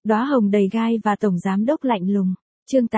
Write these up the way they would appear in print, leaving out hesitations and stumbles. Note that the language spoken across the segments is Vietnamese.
Đóa hồng đầy gai và tổng giám đốc lạnh lùng. Chương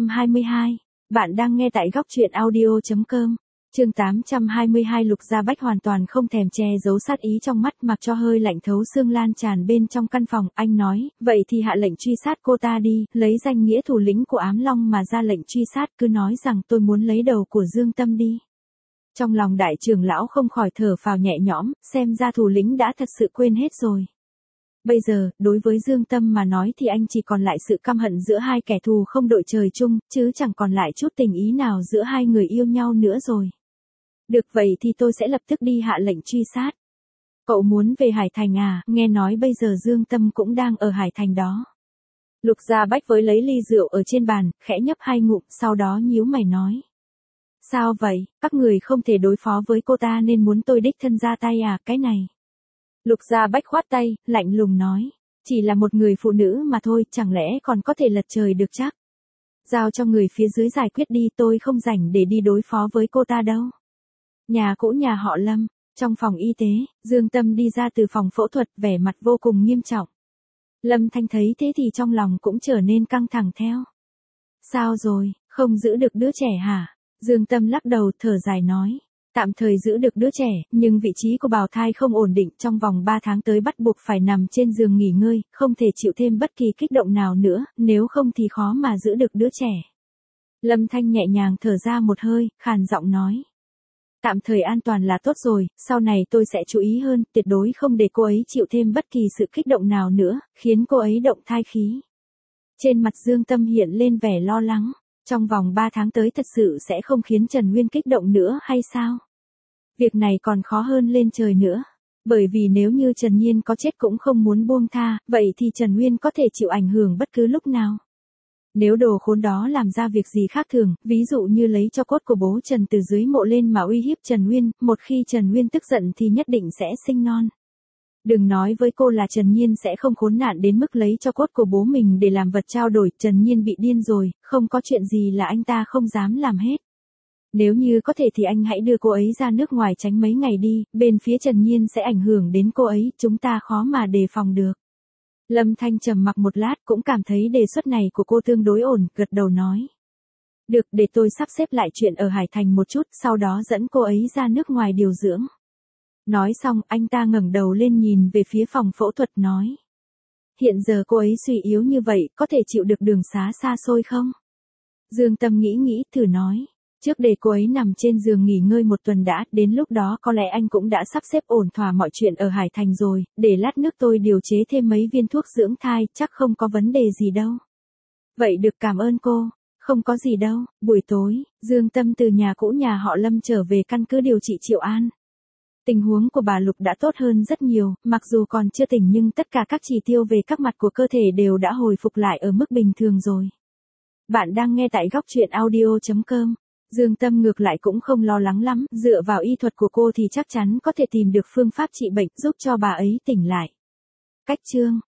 822. Bạn đang nghe tại góc truyện audio.com. Chương 822. Lục Gia Bách hoàn toàn không thèm che giấu sát ý trong mắt, mặc cho hơi lạnh thấu xương lan tràn bên trong căn phòng. Anh nói, vậy thì hạ lệnh truy sát cô ta đi, lấy danh nghĩa thủ lĩnh của Ám Long mà ra lệnh truy sát, cứ nói rằng tôi muốn lấy đầu của Dương Tâm đi. Trong lòng đại trưởng lão không khỏi thở phào nhẹ nhõm, xem ra thủ lĩnh đã thật sự quên hết rồi. Bây giờ, đối với Dương Tâm mà nói thì anh chỉ còn lại sự căm hận giữa hai kẻ thù không đội trời chung, chứ chẳng còn lại chút tình ý nào giữa hai người yêu nhau nữa rồi. Được vậy thì tôi sẽ lập tức đi hạ lệnh truy sát. Cậu muốn về Hải Thành à, nghe nói bây giờ Dương Tâm cũng đang ở Hải Thành đó. Lục Gia Bách với lấy ly rượu ở trên bàn, khẽ nhấp hai ngụm, sau đó nhíu mày nói. Sao vậy, các người không thể đối phó với cô ta nên muốn tôi đích thân ra tay à, cái này. Lục Gia Bách khoát tay, lạnh lùng nói. Chỉ là một người phụ nữ mà thôi, chẳng lẽ còn có thể lật trời được chắc. Giao cho người phía dưới giải quyết đi, tôi không rảnh để đi đối phó với cô ta đâu. Nhà cũ nhà họ Lâm, trong phòng y tế, Dương Tâm đi ra từ phòng phẫu thuật, vẻ mặt vô cùng nghiêm trọng. Lâm Thanh thấy thế thì trong lòng cũng trở nên căng thẳng theo. Sao rồi, không giữ được đứa trẻ hả? Dương Tâm lắc đầu thở dài nói. Tạm thời giữ được đứa trẻ, nhưng vị trí của bào thai không ổn định, trong vòng 3 tháng tới bắt buộc phải nằm trên giường nghỉ ngơi, không thể chịu thêm bất kỳ kích động nào nữa, nếu không thì khó mà giữ được đứa trẻ. Lâm Thanh nhẹ nhàng thở ra một hơi, khàn giọng nói. Tạm thời an toàn là tốt rồi, sau này tôi sẽ chú ý hơn, tuyệt đối không để cô ấy chịu thêm bất kỳ sự kích động nào nữa, khiến cô ấy động thai khí. Trên mặt Dương Tâm hiện lên vẻ lo lắng. Trong vòng 3 tháng tới thật sự sẽ không khiến Trần Nguyên kích động nữa hay sao? Việc này còn khó hơn lên trời nữa. Bởi vì nếu như Trần Nhiên có chết cũng không muốn buông tha, vậy thì Trần Nguyên có thể chịu ảnh hưởng bất cứ lúc nào. Nếu đồ khốn đó làm ra việc gì khác thường, ví dụ như lấy cho cốt của bố Trần từ dưới mộ lên mà uy hiếp Trần Nguyên, một khi Trần Nguyên tức giận thì nhất định sẽ sinh non. Đừng nói với cô là Trần Nhiên sẽ không khốn nạn đến mức lấy cho cốt của bố mình để làm vật trao đổi, Trần Nhiên bị điên rồi, không có chuyện gì là anh ta không dám làm hết. Nếu như có thể thì anh hãy đưa cô ấy ra nước ngoài tránh mấy ngày đi, bên phía Trần Nhiên sẽ ảnh hưởng đến cô ấy, chúng ta khó mà đề phòng được. Lâm Thanh trầm mặc một lát cũng cảm thấy đề xuất này của cô tương đối ổn, gật đầu nói. Được, để tôi sắp xếp lại chuyện ở Hải Thành một chút, sau đó dẫn cô ấy ra nước ngoài điều dưỡng. Nói xong, anh ta ngẩng đầu lên nhìn về phía phòng phẫu thuật nói. Hiện giờ cô ấy suy yếu như vậy, có thể chịu được đường xá xa xôi không? Dương Tâm nghĩ, thử nói. Trước để cô ấy nằm trên giường nghỉ ngơi một tuần đã, đến lúc đó có lẽ anh cũng đã sắp xếp ổn thỏa mọi chuyện ở Hải Thành rồi, để lát nước tôi điều chế thêm mấy viên thuốc dưỡng thai, chắc không có vấn đề gì đâu. Vậy được, cảm ơn cô. Không có gì đâu. Buổi tối, Dương Tâm từ nhà cũ nhà họ Lâm trở về căn cứ điều trị Triệu An. Tình huống của bà Lục đã tốt hơn rất nhiều, mặc dù còn chưa tỉnh nhưng tất cả các chỉ tiêu về các mặt của cơ thể đều đã hồi phục lại ở mức bình thường rồi. Bạn đang nghe tại góc truyện audio.com. Dương Tâm ngược lại cũng không lo lắng lắm, dựa vào y thuật của cô thì chắc chắn có thể tìm được phương pháp trị bệnh giúp cho bà ấy tỉnh lại. Cách chương